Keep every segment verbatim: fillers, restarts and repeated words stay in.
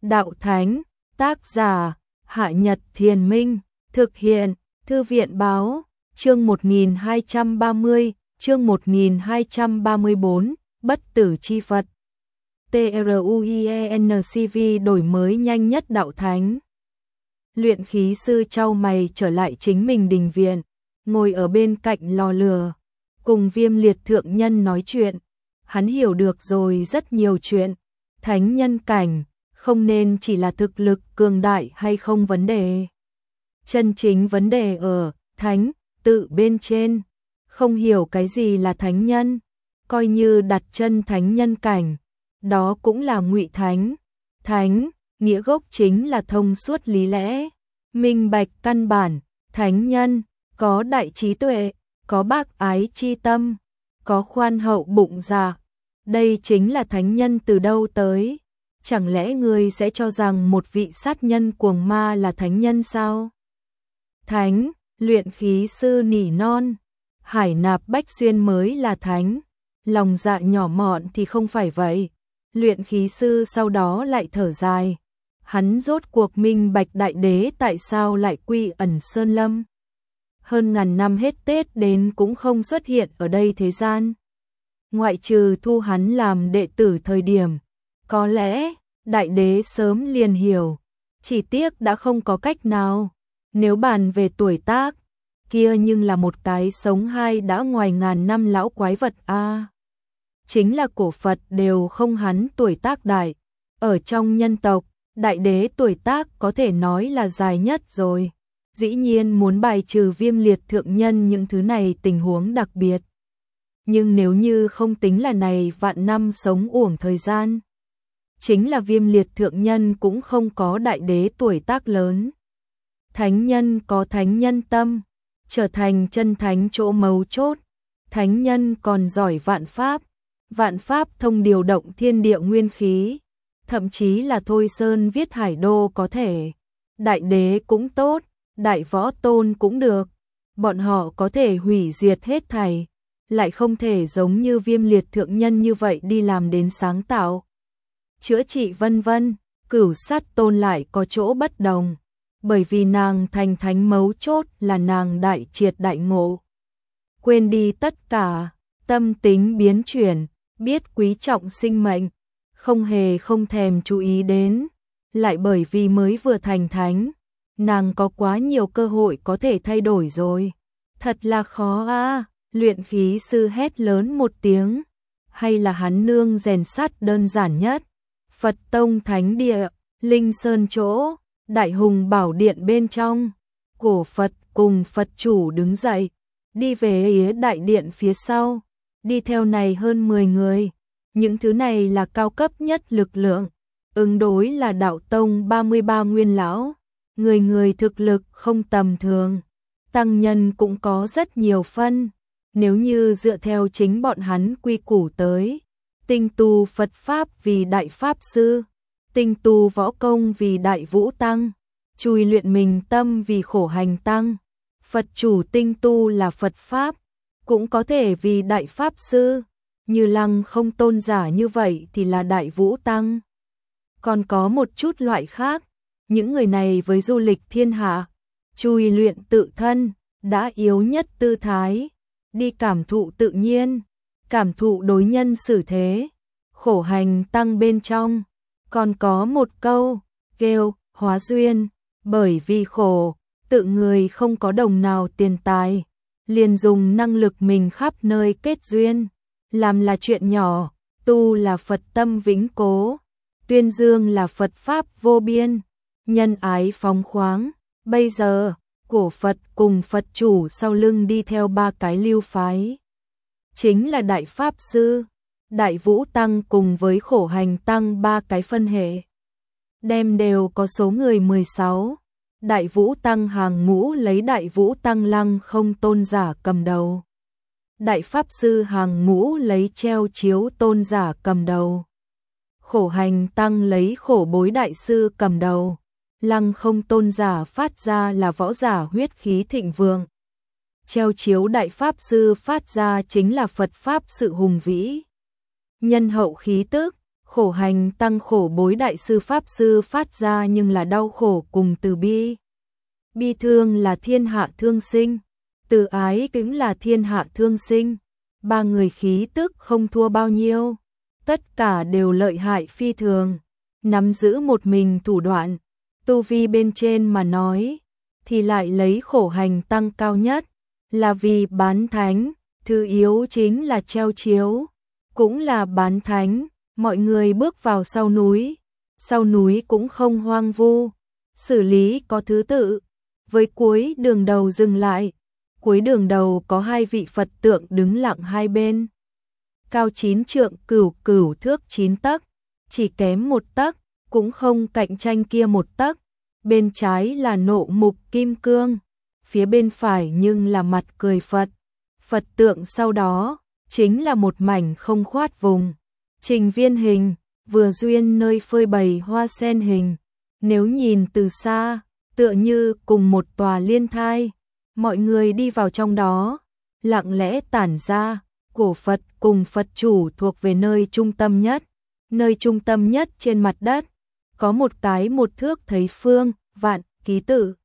Đạo Thánh, tác giả, Hạ Nhật Thiền Minh, thực hiện, Thư viện Báo, chương một nghìn hai trăm ba mươi, chương một nghìn hai trăm ba mươi bốn, Bất tử chi Phật. TRUIENCV đổi mới nhanh nhất Đạo Thánh. Luyện khí sư chau mày trở lại chính mình đình viện, ngồi ở bên cạnh lò lửa, cùng Viêm Liệt thượng nhân nói chuyện. Hắn hiểu được rồi rất nhiều chuyện, thánh nhân cảnh, không nên chỉ là thực lực cường đại hay không vấn đề. Chân chính vấn đề ở thánh tự bên trên, không hiểu cái gì là thánh nhân, coi như đặt chân thánh nhân cảnh, đó cũng là ngụy thánh. Thánh, nghĩa gốc chính là thông suốt lý lẽ, minh bạch căn bản, thánh nhân, có đại trí tuệ, có bác ái chi tâm, có khoan hậu bụng dạ. Đây chính là thánh nhân từ đâu tới? Chẳng lẽ ngươi sẽ cho rằng một vị sát nhân cuồng ma là thánh nhân sao? Thánh, luyện khí sư nỉ non, Hải Nạp Bách Xuyên mới là thánh, lòng dạ nhỏ mọn thì không phải vậy. Luyện khí sư sau đó lại thở dài, hắn rốt cuộc minh bạch đại đế tại sao lại quy ẩn sơn lâm. Hơn ngàn năm hết Tết đến cũng không xuất hiện ở đây thế gian. Ngoại trừ thu hắn làm đệ tử thời điểm, có lẽ đại đế sớm liền hiểu, chỉ tiếc đã không có cách nào. Nếu bàn về tuổi tác, kia nhưng là một cái sống hai đã ngoài ngàn năm lão quái vật a. À, chính là cổ Phật đều không hắn tuổi tác đại, ở trong nhân tộc, đại đế tuổi tác có thể nói là dài nhất rồi. Dĩ nhiên muốn bài trừ Viêm Liệt thượng nhân những thứ này tình huống đặc biệt. Nhưng nếu như không tính là này vạn năm sống uổng thời gian, chính là Viêm Liệt thượng nhân cũng không có đại đế tuổi tác lớn. Thánh nhân có thánh nhân tâm, trở thành chân thánh chỗ mấu chốt. Thánh nhân còn giỏi vạn pháp, vạn pháp thông điều động thiên địa nguyên khí, thậm chí là Thôi Sơn viết hải đô có thể. Đại đế cũng tốt, đại võ tôn cũng được, bọn họ có thể hủy diệt hết thảy, lại không thể giống như Viêm Liệt thượng nhân như vậy đi làm đến sáng tạo, chữa trị vân vân. Cửu Sát tôn lại có chỗ bất đồng, bởi vì nàng thành thánh mấu chốt là nàng đại triệt đại ngộ, quên đi tất cả, tâm tính biến chuyển, biết quý trọng sinh mệnh, không hề không thèm chú ý đến. Lại bởi vì mới vừa thành thánh, nàng có quá nhiều cơ hội có thể thay đổi rồi. Thật là khó a. À. Luyện khí sư hét lớn một tiếng, hay là hắn nương rèn sắt đơn giản nhất. Phật tông thánh địa, Linh Sơn chỗ, Đại Hùng Bảo Điện bên trong, cổ Phật cùng Phật chủ đứng dậy, đi về phía đại điện phía sau, đi theo này hơn mười người. Những thứ này là cao cấp nhất lực lượng, ứng đối là đạo tông ba mươi ba nguyên lão, người người thực lực không tầm thường, tăng nhân cũng có rất nhiều phân. Nếu như dựa theo chính bọn hắn quy củ tới, tinh tu Phật Pháp vì Đại Pháp Sư, tinh tu võ công vì Đại Vũ Tăng, chùi luyện mình tâm vì Khổ Hành Tăng, Phật chủ tinh tu là Phật Pháp, cũng có thể vì Đại Pháp Sư, như Lăng Không tôn giả như vậy thì là Đại Vũ Tăng. Còn có một chút loại khác, những người này với du lịch thiên hạ, chùi luyện tự thân, đã yếu nhất tư thái, đi cảm thụ tự nhiên, cảm thụ đối nhân xử thế. Khổ Hành Tăng bên trong, còn có một câu, kêu, hóa duyên, bởi vì khổ, tự người không có đồng nào tiền tài, liền dùng năng lực mình khắp nơi kết duyên, làm là chuyện nhỏ, tu là Phật tâm vĩnh cố, tuyên dương là Phật Pháp vô biên, nhân ái phóng khoáng. Bây giờ, cổ Phật cùng Phật chủ sau lưng đi theo ba cái lưu phái, chính là Đại Pháp Sư, Đại Vũ Tăng cùng với Khổ Hành Tăng ba cái phân hệ. Đem đều có số người mười sáu, Đại Vũ Tăng hàng ngũ lấy Đại Vũ Tăng Lăng Không tôn giả cầm đầu. Đại Pháp Sư hàng ngũ lấy Treo Chiếu tôn giả cầm đầu. Khổ Hành Tăng lấy Khổ Bối Đại Sư cầm đầu. Lăng Không tôn giả phát ra là võ giả huyết khí thịnh vượng. Treo Chiếu Đại Pháp Sư phát ra chính là Phật Pháp sự hùng vĩ. Nhân hậu khí tức, khổ hành tăng khổ bối đại sư Pháp Sư phát ra nhưng là đau khổ cùng từ bi. Bi thương là thiên hạ thương sinh, từ ái cũng là thiên hạ thương sinh. Ba người khí tức không thua bao nhiêu, tất cả đều lợi hại phi thường, nắm giữ một mình thủ đoạn, tu vi bên trên mà nói, thì lại lấy khổ hành tăng cao nhất, là vì bán thánh, thứ yếu chính là treo chiếu, cũng là bán thánh, mọi người bước vào sau núi, sau núi cũng không hoang vu, xử lý có thứ tự, với cuối đường đầu dừng lại. Cuối đường đầu có hai vị Phật tượng đứng lặng hai bên. Cao chín trượng cửu cửu thước chín tấc, chỉ kém một tấc, cũng không cạnh tranh kia một tấc. Bên trái là nộ mục kim cương, phía bên phải nhưng là mặt cười Phật. Phật tượng sau đó, chính là một mảnh không khoát vùng. Trình viên hình, vừa duyên nơi phơi bày hoa sen hình. Nếu nhìn từ xa, tựa như cùng một tòa liên thai. Mọi người đi vào trong đó, lặng lẽ tản ra, cổ Phật cùng Phật chủ thuộc về nơi trung tâm nhất. Nơi trung tâm nhất trên mặt đất, có một cái một thước thấy phương, vạn, ký tự.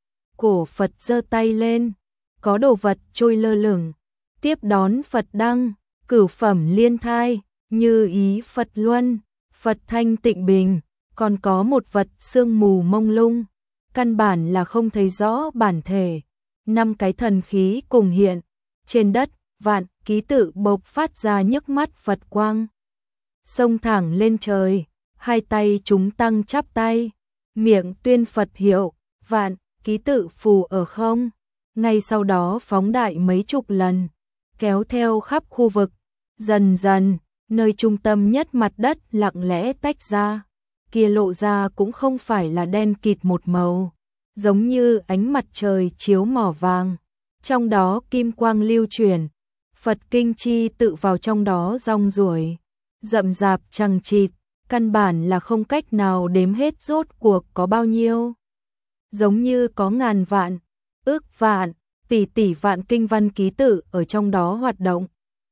Cổ Phật giơ tay lên, có đồ vật trôi lơ lửng, tiếp đón Phật đăng, cửu phẩm liên thai, như ý Phật luân, Phật thanh tịnh bình, còn có một vật sương mù mông lung, căn bản là không thấy rõ bản thể. Năm cái thần khí cùng hiện, trên đất, vạn, ký tự bộc phát ra nhức mắt Phật quang. Xông thẳng lên trời, hai tay chúng tăng chắp tay, miệng tuyên Phật hiệu, vạn, ký tự phù ở không. Ngay sau đó phóng đại mấy chục lần, kéo theo khắp khu vực, dần dần, nơi trung tâm nhất mặt đất lặng lẽ tách ra, kia lộ ra cũng không phải là đen kịt một màu. Giống như ánh mặt trời chiếu mỏ vàng, trong đó kim quang lưu chuyển, Phật kinh chi tự vào trong đó rong ruổi, rậm rạp chằng chịt, căn bản là không cách nào đếm hết rốt cuộc có bao nhiêu. Giống như có ngàn vạn, ước vạn, tỷ tỷ vạn kinh văn ký tự ở trong đó hoạt động.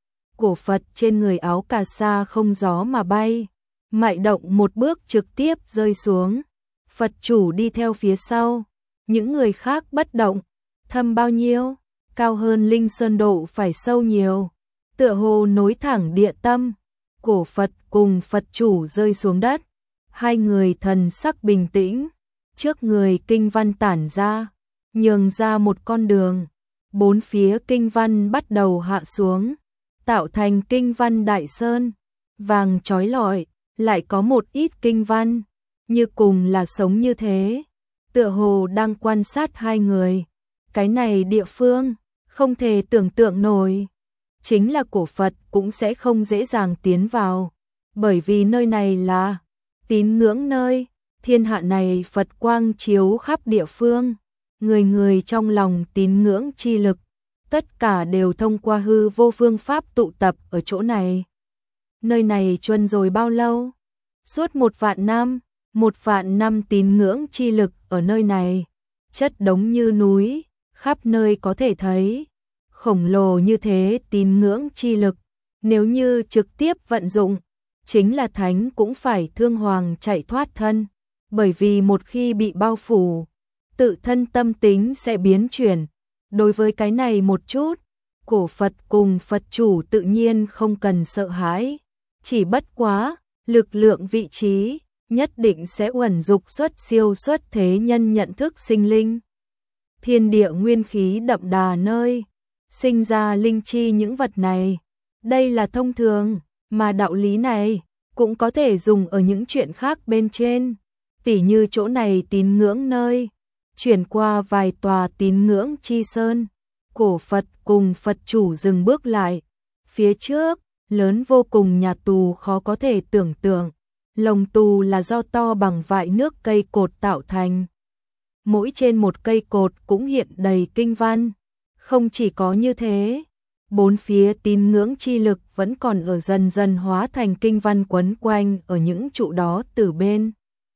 Cổ Phật trên người áo cà sa không gió mà bay, mại động một bước trực tiếp rơi xuống, Phật chủ đi theo phía sau. Những người khác bất động, thâm bao nhiêu, cao hơn linh sơn độ phải sâu nhiều, tựa hồ nối thẳng địa tâm. Cổ Phật cùng Phật chủ rơi xuống đất, hai người thần sắc bình tĩnh, trước người kinh văn tản ra, nhường ra một con đường, bốn phía kinh văn bắt đầu hạ xuống, tạo thành kinh văn đại sơn, vàng chói lọi, lại có một ít kinh văn, như cùng là sống như thế. Tựa hồ đang quan sát hai người, cái này địa phương, không thể tưởng tượng nổi. Chính là cổ Phật cũng sẽ không dễ dàng tiến vào, bởi vì nơi này là tín ngưỡng nơi, thiên hạ này Phật quang chiếu khắp địa phương, người người trong lòng tín ngưỡng chi lực, tất cả đều thông qua hư vô phương pháp tụ tập ở chỗ này. Nơi này chuân rồi bao lâu? Suốt một vạn năm. Một vạn năm tín ngưỡng chi lực ở nơi này, chất đống như núi, khắp nơi có thể thấy. Khổng lồ như thế tín ngưỡng chi lực, nếu như trực tiếp vận dụng, chính là thánh cũng phải thương hoàng chạy thoát thân, bởi vì một khi bị bao phủ, tự thân tâm tính sẽ biến chuyển. Đối với cái này một chút, cổ Phật cùng Phật chủ tự nhiên không cần sợ hãi, chỉ bất quá, lực lượng vị trí nhất định sẽ uẩn dục xuất siêu xuất thế nhân nhận thức sinh linh. Thiên địa nguyên khí đậm đà nơi, sinh ra linh chi những vật này. Đây là thông thường, mà đạo lý này cũng có thể dùng ở những chuyện khác bên trên. Tỉ như chỗ này tín ngưỡng nơi, chuyển qua vài tòa tín ngưỡng chi sơn. Cổ Phật cùng Phật chủ dừng bước lại. Phía trước, lớn vô cùng nhà tù khó có thể tưởng tượng. Lồng tù là do to bằng vại nước cây cột tạo thành. Mỗi trên một cây cột cũng hiện đầy kinh văn. Không chỉ có như thế, bốn phía tín ngưỡng chi lực vẫn còn ở dần dần hóa thành kinh văn quấn quanh ở những trụ đó từ bên.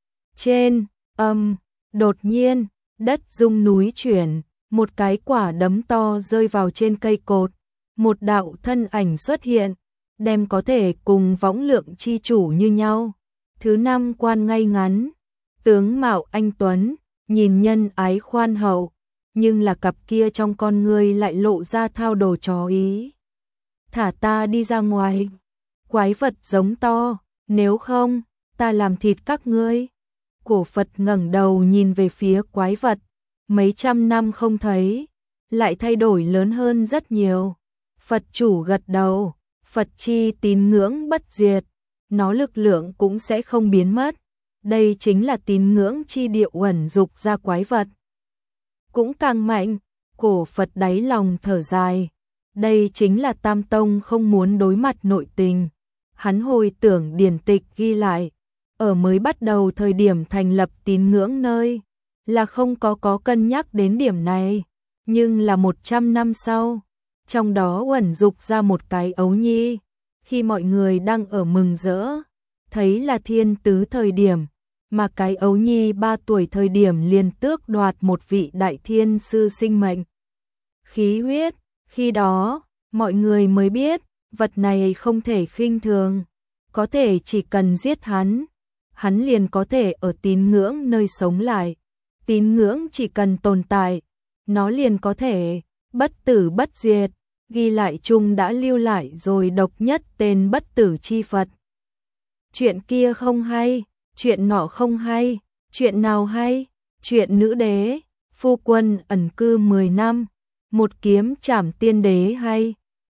Trên, âm, đột nhiên, đất rung núi chuyển, một cái quả đấm to rơi vào trên cây cột. Một đạo thân ảnh xuất hiện, đem có thể cùng võng lượng chi chủ như nhau. Thứ năm, quan ngay ngắn, tướng mạo anh tuấn, nhìn nhân ái khoan hậu, nhưng là cặp kia trong con ngươi lại lộ ra thao đồ chó ý. Thả ta đi ra ngoài, quái vật giống to, nếu không, ta làm thịt các ngươi. Cổ Phật ngẩng đầu nhìn về phía quái vật, mấy trăm năm không thấy, lại thay đổi lớn hơn rất nhiều. Phật chủ gật đầu, Phật chi tín ngưỡng bất diệt, nó lực lượng cũng sẽ không biến mất. Đây chính là tín ngưỡng chi địa uẩn dục ra quái vật. Cũng càng mạnh, cổ Phật đáy lòng thở dài. Đây chính là Tam Tông không muốn đối mặt nội tình. Hắn hồi tưởng điển tịch ghi lại, ở mới bắt đầu thời điểm thành lập tín ngưỡng nơi, là không có có cân nhắc đến điểm này. Nhưng là một trăm năm sau, trong đó uẩn dục ra một cái ấu nhi. Khi mọi người đang ở mừng rỡ, thấy là thiên tứ thời điểm, mà cái ấu nhi ba tuổi thời điểm liền tước đoạt một vị đại thiên sư sinh mệnh. Khí huyết, khi đó, mọi người mới biết, vật này không thể khinh thường, có thể chỉ cần giết hắn, hắn liền có thể ở tín ngưỡng nơi sống lại. Tín ngưỡng chỉ cần tồn tại, nó liền có thể bất tử bất diệt. Ghi lại chung đã lưu lại rồi độc nhất tên bất tử chi Phật. Chuyện kia không hay, chuyện nọ không hay, chuyện nào hay? Chuyện nữ đế, phu quân ẩn cư mười năm, một kiếm trảm tiên đế hay?